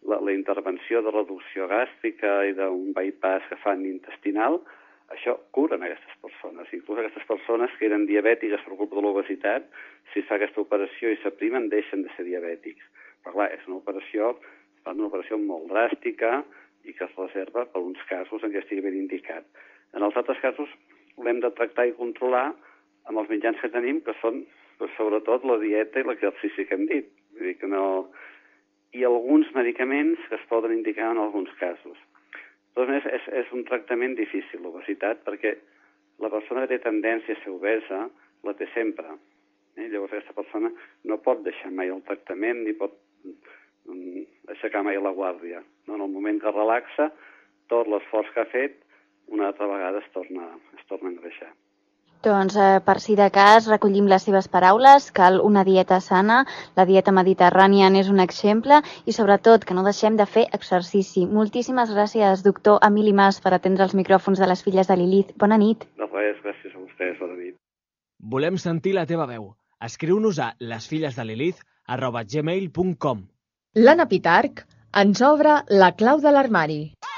J: la, la intervenció de reducció gàstrica i d'un bypass que fan intestinal, això curen aquestes persones. Inclús aquestes persones que eren diabètiques per culpa de l'obesitat, si es fa aquesta operació i s'aprimen, deixen de ser diabètics. Però clar, és una operació, una operació molt dràstica i que es reserva per uns casos en què estigui ben indicat. En els altres casos l'hem de tractar i controlar amb els mitjans que tenim, que són pues, sobretot la dieta i l'exercici que hem dit. Vull dir que no... I alguns medicaments que es poden indicar en alguns casos. De totes maneres, és, és un tractament difícil, l'obesitat, perquè la persona que té tendència a ser obesa la té sempre. Eh? Llavors, aquesta persona no pot deixar mai el tractament ni pot mm, aixecar mai la guàrdia. No? En el moment que relaxa, tot l'esforç que ha fet, una altra vegada es torna, es torna a engreixar.
C: Doncs, eh, per si de cas, recollim les seves paraules, cal una dieta sana, la dieta mediterrània n'és un exemple i, sobretot, que no deixem de fer exercici. Moltíssimes gràcies, doctor Emili Mas, per atendre els micròfons de les filles de Lilith. Bona nit.
J: De res, gràcies a vostès, bona nit.
K: Volem sentir la teva veu. Escriu-nos a lesfillesdelilith arroba gmail punt com.
B: L'Anna Pitarch ens obre la clau de l'armari.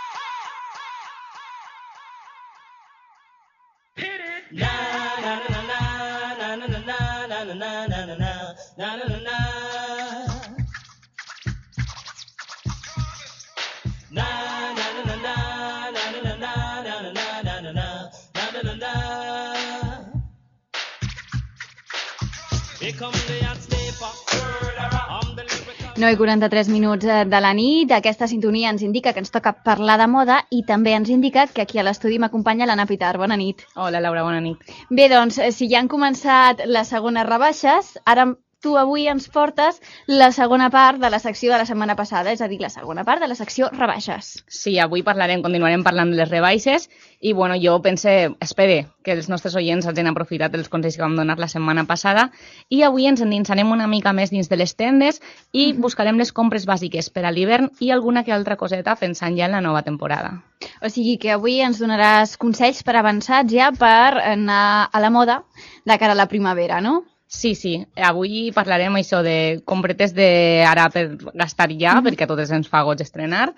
C: nou i quaranta-tres minuts de la nit. Aquesta sintonia ens indica que ens toca parlar de moda i també ens indica que aquí a l'estudi m'acompanya l'Anna Pitarch. Bona nit.
L: Hola, Laura, bona nit.
C: Bé, doncs, si ja han començat les segones rebaixes, ara tu avui ens portes la segona part de la secció de la setmana passada, és a dir, la segona part de la secció rebaixes.
L: Sí, avui parlarem, continuarem parlant de les rebaixes i, bueno, jo pense, espere que els nostres oients hagin aprofitat els consells que vam donar la setmana passada i avui ens endinsarem una mica més dins de les tendes i uh-huh. buscarem les compres bàsiques per a l'hivern i alguna que altra coseta pensant ja en la nova temporada.
C: O sigui que avui ens donaràs consells per avançats ja per anar a la moda de cara a la primavera, no?
L: Sí, sí. Avui parlarem això de compretes d'ara per gastar ja, mm-hmm. perquè a totes ens fa goig estrenar,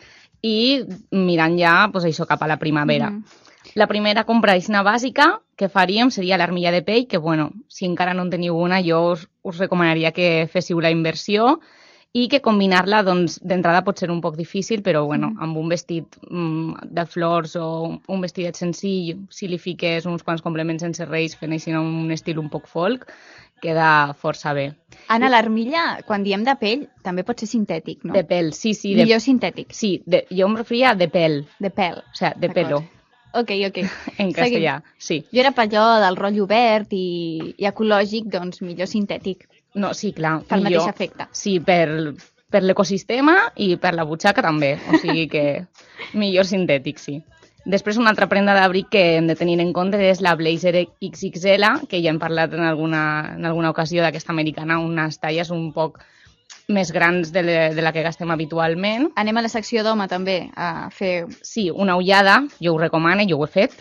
L: i mirant ja pues, això cap a la primavera. Mm-hmm. La primera compra una bàsica que faríem seria l'armilla de pell, que, bueno, si encara no en teniu una, jo us, us recomanaria que féssiu la inversió i que combinar-la, doncs, d'entrada pot ser un poc difícil, però, bueno, mm-hmm. amb un vestit mm, de flors o un vestidet senzill, si li fiques uns quants complements sense reis, fent així un estil un poc folk, queda força bé.
C: Anna, l'armilla, quan diem de pell, també pot ser sintètic, no?
L: De pèl, sí, sí.
C: Millor
L: de...
C: sintètic.
L: Sí, de... jo em referia de pèl.
C: De pèl.
L: O sigui, de pelo.
C: Ok, ok.
L: En castellà, sí.
C: Jo era per allò del rotllo verd i, i ecològic, doncs millor sintètic.
L: No, sí, clar.
C: Per el
L: millor,
C: mateix efecte.
L: Sí, per, per l'ecosistema i per la butxaca també. O sigui que millor sintètic, sí. Després, una altra prenda d'abric que hem de tenir en compte és la Blazer X X L, que ja hem parlat en alguna, en alguna ocasió d'aquesta americana, unes talles un poc més grans de, le, de la que gastem habitualment.
C: Anem a la secció d'home també a fer...
L: Sí, una ullada, jo ho recomano, jo ho he fet,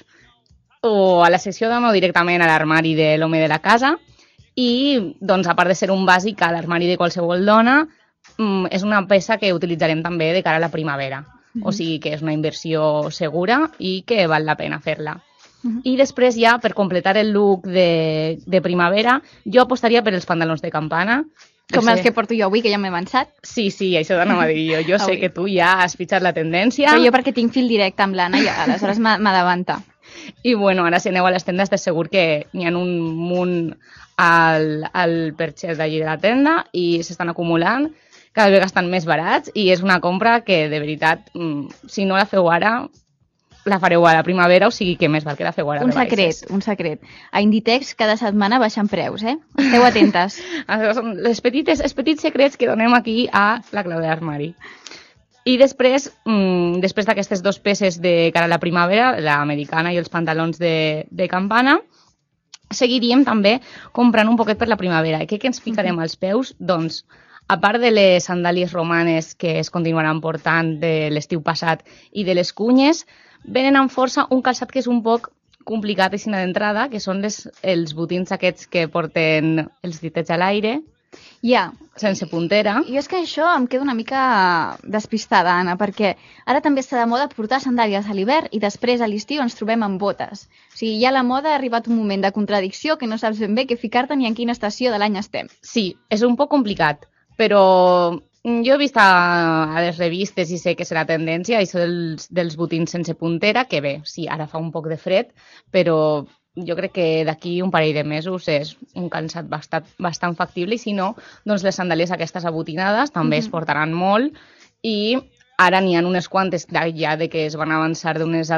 L: o a la secció d'home o directament a l'armari de l'home de la casa. I, doncs, a part de ser un bàsic a l'armari de qualsevol dona, és una peça que utilitzarem també de cara a la primavera. O sigui que és una inversió segura i que val la pena fer-la. Uh-huh. I després ja, per completar el look de, de primavera, jo apostaria per els pantalons de campana.
C: Com els que porto jo avui, que ja m'he avançat.
L: Sí, sí, això t'anava a dir jo. Jo sé que tu ja has fitxat la tendència.
C: Però jo perquè tinc fil directe amb l'Anna i aleshores m'adavanta.
L: I bueno, ara si aneu a les tendes t'assegur que n'hi ha un munt al, al perxet d'allí de la tenda i s'estan acumulant. Cada vegada estan més barats i és una compra que, de veritat, si no la feu ara, la fareu a la primavera, o sigui que més val que la feu ara.
C: Un secret, un secret. A Inditex cada setmana baixen preus, eh? Esteu atentes.
L: Són les petites, els petits secrets que donem aquí a la clau de l'armari. I després, mmm, després d'aquestes dues peces de cara a la primavera, l'americana i els pantalons de, de campana, seguiríem també comprant un poquet per la primavera. I què que ens ficarem als peus? Doncs, a part de les sandàlies romanes que es continuaran portant de l'estiu passat i de les cunyes, venen amb força un calçat que és un poc complicat i sin d'entrada, que són les, els botins aquests que porten els ditets a l'aire.
C: Ja.
L: Sense puntera.
C: Jo és que això em quedo una mica despistada, Anna, perquè ara també està de moda portar sandàlies a l'hivern i després a l'estiu ens trobem amb botes. O sigui, ja la moda ha arribat un moment de contradicció que no saps ben bé què ficar-te ni en quina estació de l'any estem.
L: Sí, és un poc complicat, però jo he vist a, a les revistes i sé que serà tendència, això dels, dels botins sense puntera, que bé, sí, ara fa un poc de fred, però jo crec que d'aquí un parell de mesos és un calçat bastant, bastant factible i si no, doncs les sandàlies aquestes abotinades també mm-hmm. es portaran molt i ara n'hi ha unes quantes ja de que es van avançar d'unes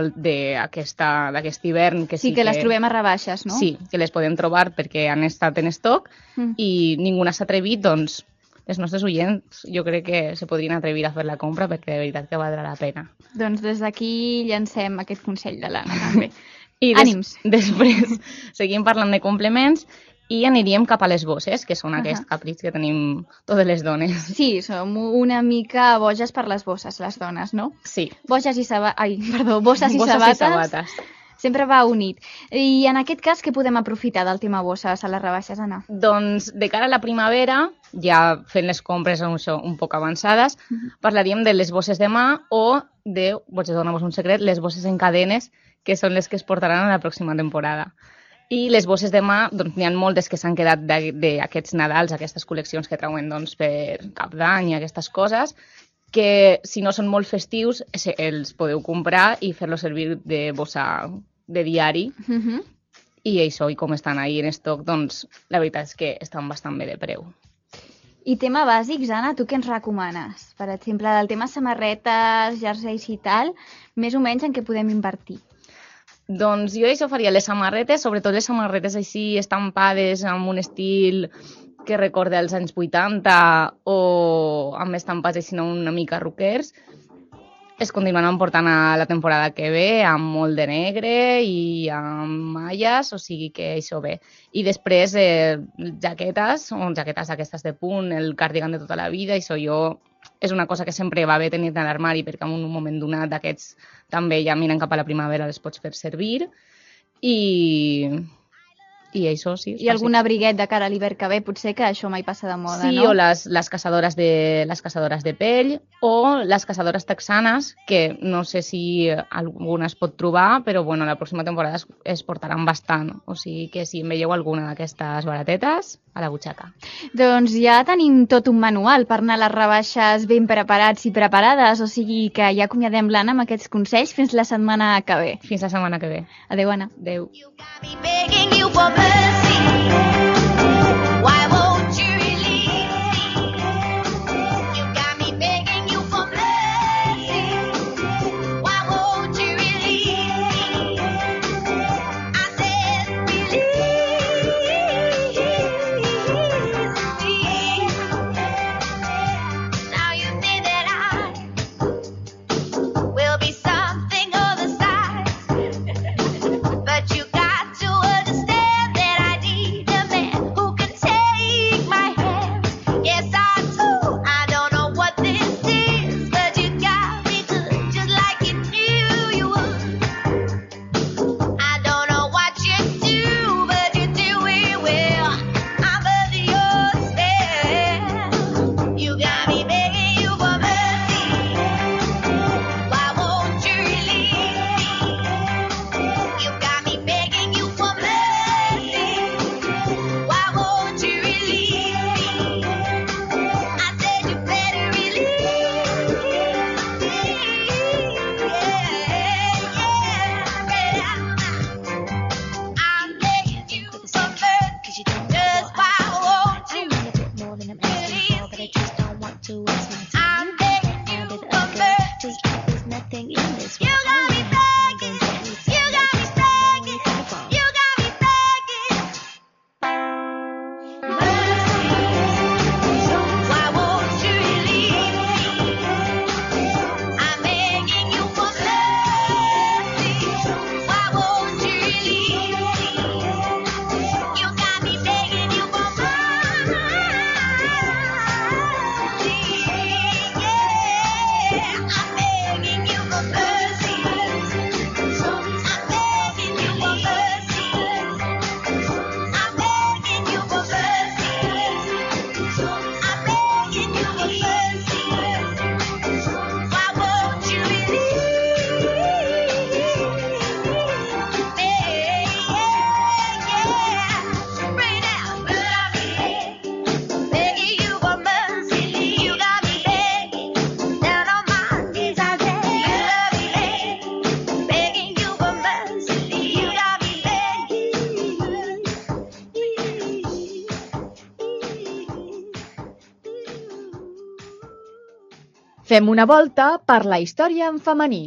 L: d'aquest hivern que sí,
C: sí que, que les trobem a rebaixes, no?
L: Sí, que les podem trobar perquè han estat en estoc mm. i ningú s'ha atrevit, doncs els nostres oients jo crec que se podrien atrevir a fer la compra perquè de veritat que valdrà la pena.
C: Doncs des d'aquí llancem aquest consell de l'Anna també.
L: I des, després seguim parlant de complements i aniríem cap a les bosses, que són uh -huh. aquests caprits que tenim totes les dones.
C: Sí, som una mica boges per les bosses, les dones, no?
L: Sí.
C: Boges i sabates... Ai, perdó, bosses i
L: bosses
C: sabates.
L: I sabates.
C: Sempre va unit. I en aquest cas, què podem aprofitar del tema bosses a les rebaixes, Anna?
L: Doncs de cara a la primavera, ja fent les compres un, un poc avançades, uh -huh. parlaríem de les bosses de mà o de, vaig a donar-vos un secret, les bosses en cadenes, que són les que es portaran a la pròxima temporada. I les bosses de mà, doncs n'hi ha moltes que s'han quedat d'aquests Nadals, aquestes col·leccions que trauen doncs, per Cap d'Any i aquestes coses, que si no són molt festius els podeu comprar i fer-los servir de bossa de diari.
C: Uh-huh.
L: I això, i com estan ahí en estoc, doncs la veritat és que estan bastant bé de preu.
C: I tema bàsics, Anna, tu què ens recomanes? Per exemple, del tema samarretes, jerseis i tal, més o menys en què podem invertir?
L: Doncs jo això faria les samarretes, sobretot les samarretes així estampades amb un estil que recorda els anys vuitanta o amb estampats així una mica rockers. Es continuaran portant a la temporada que ve amb molt de negre i amb malles, o sigui que això bé. I després eh, jaquetes, o jaquetes aquestes de punt, el cardigan de tota la vida, això jo... És una cosa que sempre va bé tenir a l'armari perquè en un moment donat d'aquests també ja miren cap a la primavera les pots fer servir i, i això sí.
C: I algun abriguet de cara a l'hivern que ve, potser que això mai passa de moda,
L: sí,
C: no?
L: Sí, o les, les, caçadores de, les caçadores de pell o les caçadores texanes, que no sé si alguna es pot trobar, però bueno, la pròxima temporada es, es portaran bastant. O sigui que si en veieu alguna d'aquestes baratetes, a la butxaca.
C: Doncs ja tenim tot un manual per anar a les rebaixes ben preparats i preparades, o sigui que ja acomiadem l'Anna amb aquests consells fins la setmana que ve.
L: Fins la setmana que ve.
C: Adéu, Anna.
L: Adéu.
I: But you got to understand that I need a
B: Fem una volta per la història en femení.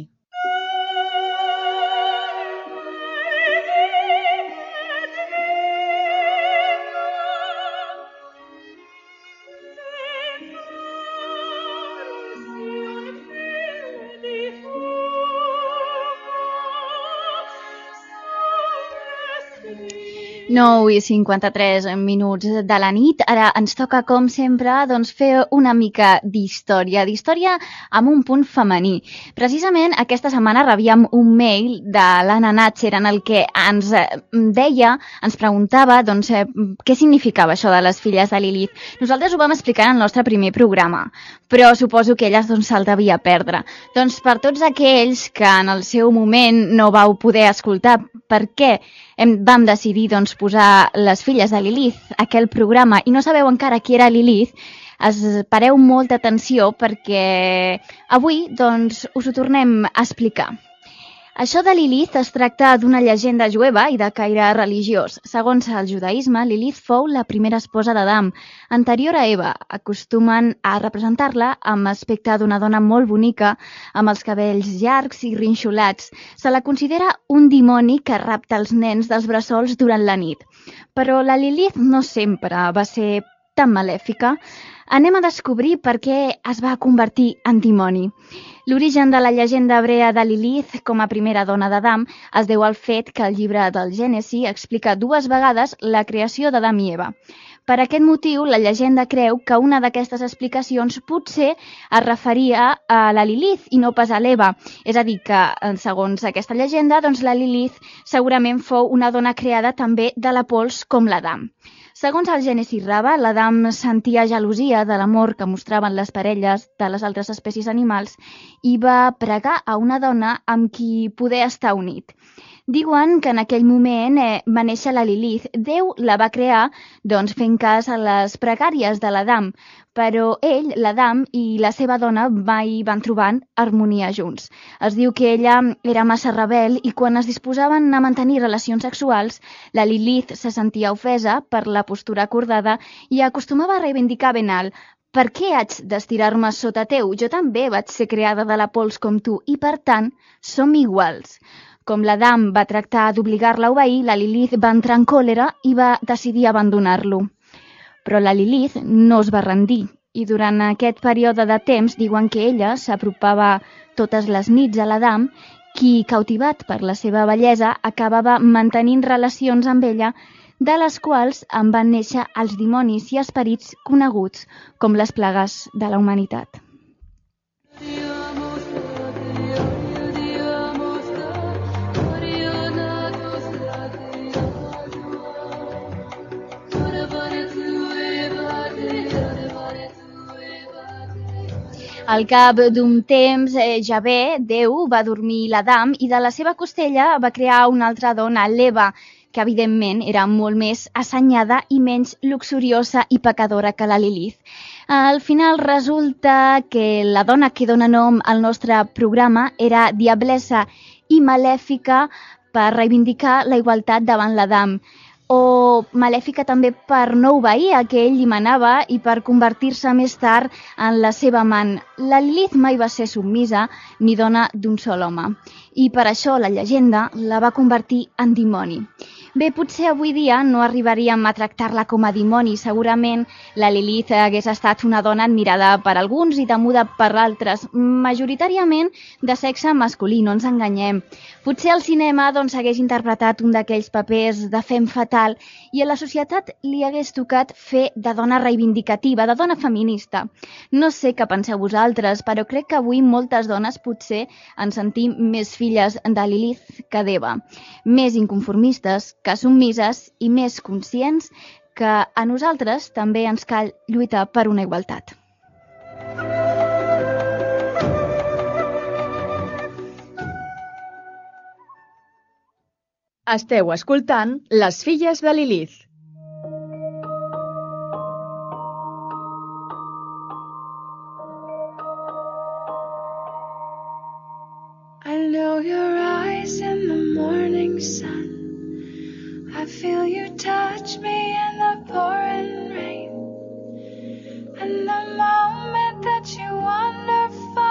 C: nou i cinquanta-tres minuts de la nit. Ara ens toca, com sempre, doncs, fer una mica d'història, d'història amb un punt femení. Precisament aquesta setmana rebíem un mail de l'Anna Natcher en el que ens deia, ens preguntava doncs, què significava això de les filles de Lilith. Nosaltres ho vam explicar en el nostre primer programa, però suposo que ella doncs, se'l devia perdre. Doncs per tots aquells que en el seu moment no vau poder escoltar per què Hem, vam decidir doncs, posar les filles de Lilith, aquell programa, i no sabeu encara qui era Lilith, es pareu molta atenció perquè avui doncs, us ho tornem a explicar. Això de Lilith es tracta d'una llegenda jueva i de caire religiós. Segons el judaïsme, Lilith fou la primera esposa d'Adam. Anterior a Eva, acostumen a representar-la amb aspecte d'una dona molt bonica, amb els cabells llargs i rinxolats. Se la considera un dimoni que rapta els nens dels bressols durant la nit. Però la Lilith no sempre va ser tan malèfica. Anem a descobrir per què es va convertir en dimoni. L'origen de la llegenda hebrea de Lilith com a primera dona d'Adam es deu al fet que el llibre del Gènesi explica dues vegades la creació d'Adam i Eva. Per aquest motiu, la llegenda creu que una d'aquestes explicacions potser es referia a la Lilith i no pas a l'Eva. És a dir, que, segons aquesta llegenda, doncs la Lilith segurament fou una dona creada també de la pols com l'Adam. Segons el Gènesi Rava, l'Adam sentia gelosia de l'amor que mostraven les parelles de les altres espècies animals i va pregar a una dona amb qui poder estar unit. Diuen que en aquell moment eh, va néixer la Lilith. Déu la va crear doncs, fent cas a les pregàries de l'Adam, però ell, l'Adam i la seva dona mai van trobar harmonia junts. Es diu que ella era massa rebel i quan es disposaven a mantenir relacions sexuals, la Lilith se sentia ofesa per la postura acordada i acostumava a reivindicar ben alt: per què haig d'estirar-me sota teu? Jo també vaig ser creada de la pols com tu i, per tant, som iguals. Com l'Adam va tractar d'obligar-la a obeir, la Lilith va entrar en còlera i va decidir abandonar-lo. Però la Lilith no es va rendir i durant aquest període de temps diuen que ella s'apropava totes les nits a l'Adam, qui, cautivat per la seva bellesa, acabava mantenint relacions amb ella, de les quals en van néixer els dimonis i esperits coneguts com les plagues de la humanitat. Al cap d'un temps, eh, Javé, Déu, va dormir l'Adam i de la seva costella va crear una altra dona, l'Eva, que evidentment era molt més assenyada i menys luxuriosa i pecadora que la Lilith. Al final resulta que la dona que dona nom al nostre programa era diablessa i malèfica per reivindicar la igualtat davant l'Adam, o malèfica també per no obeir a que ell li manava i per convertir-se més tard en la seva amant. La Lilith mai va ser submisa ni dona d'un sol home, i per això la llegenda la va convertir en dimoni. Bé, potser avui dia no arribaríem a tractar-la com a dimoni. Segurament la Lilith hagués estat una dona admirada per alguns i temuda per altres, majoritàriament de sexe masculí, no ens enganyem. Potser el cinema doncs, hagués interpretat un d'aquells papers de femme fatal i a la societat li hagués tocat fer de dona reivindicativa, de dona feminista. No sé què penseu vosaltres, però crec que avui moltes dones potser ens sentim més filles de Lilith que d'Eva, més inconformistes que submises i més conscients que a nosaltres també ens cal lluitar per una igualtat.
B: Esteu escoltant Les filles de Lilith.
I: I know your eyes in the morning sun. I feel you touch me in the pouring rain. And the moment that you wander far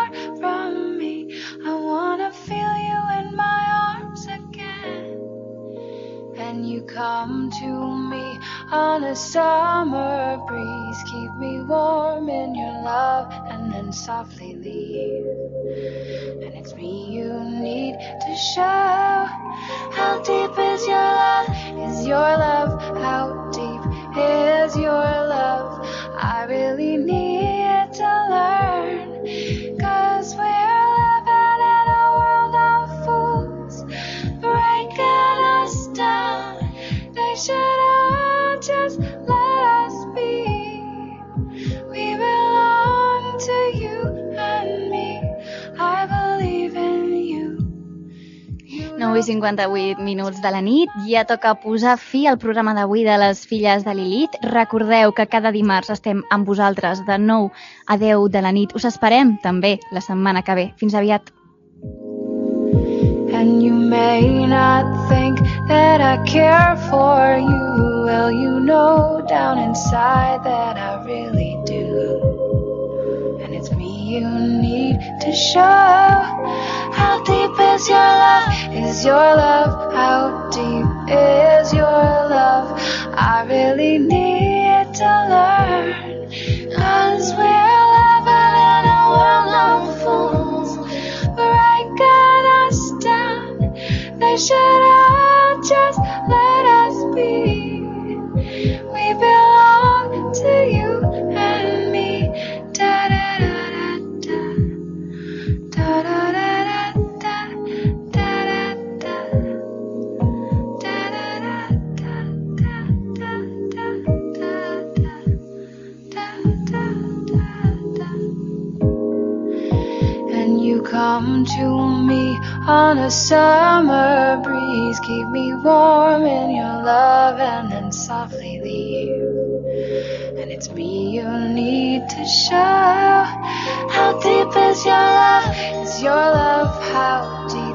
I: on a summer breeze. Keep me warm in your love and then softly leave. And it's me you need to show. How deep is your love? Is your love? How deep is your love? I really need to learn, 'cause we're living in a world of fools, breaking us down. They should all just let us be. We belong to you and me. I believe in you.
C: nou i cinquanta-vuit minuts de la nit. Ja toca posar fi al programa d'avui de les filles de Lilith. Recordeu que cada dimarts estem amb vosaltres de nou a deu de la nit. Us esperem també la setmana que ve. Fins aviat.
I: And you may not think that I care for you. Well, you know down inside that I really do. And it's me you need to show. How deep is your love? Is your love? How deep is your love? I really need to learn, 'cause we're living in a world of fools, breaking us down. They should all just let us be. We belong to you and me. Da da da da da da da. Come to me on a summer breeze. Keep me warm in your love and then softly leave. And it's me you need to show. How deep is your love? Is your love? How deep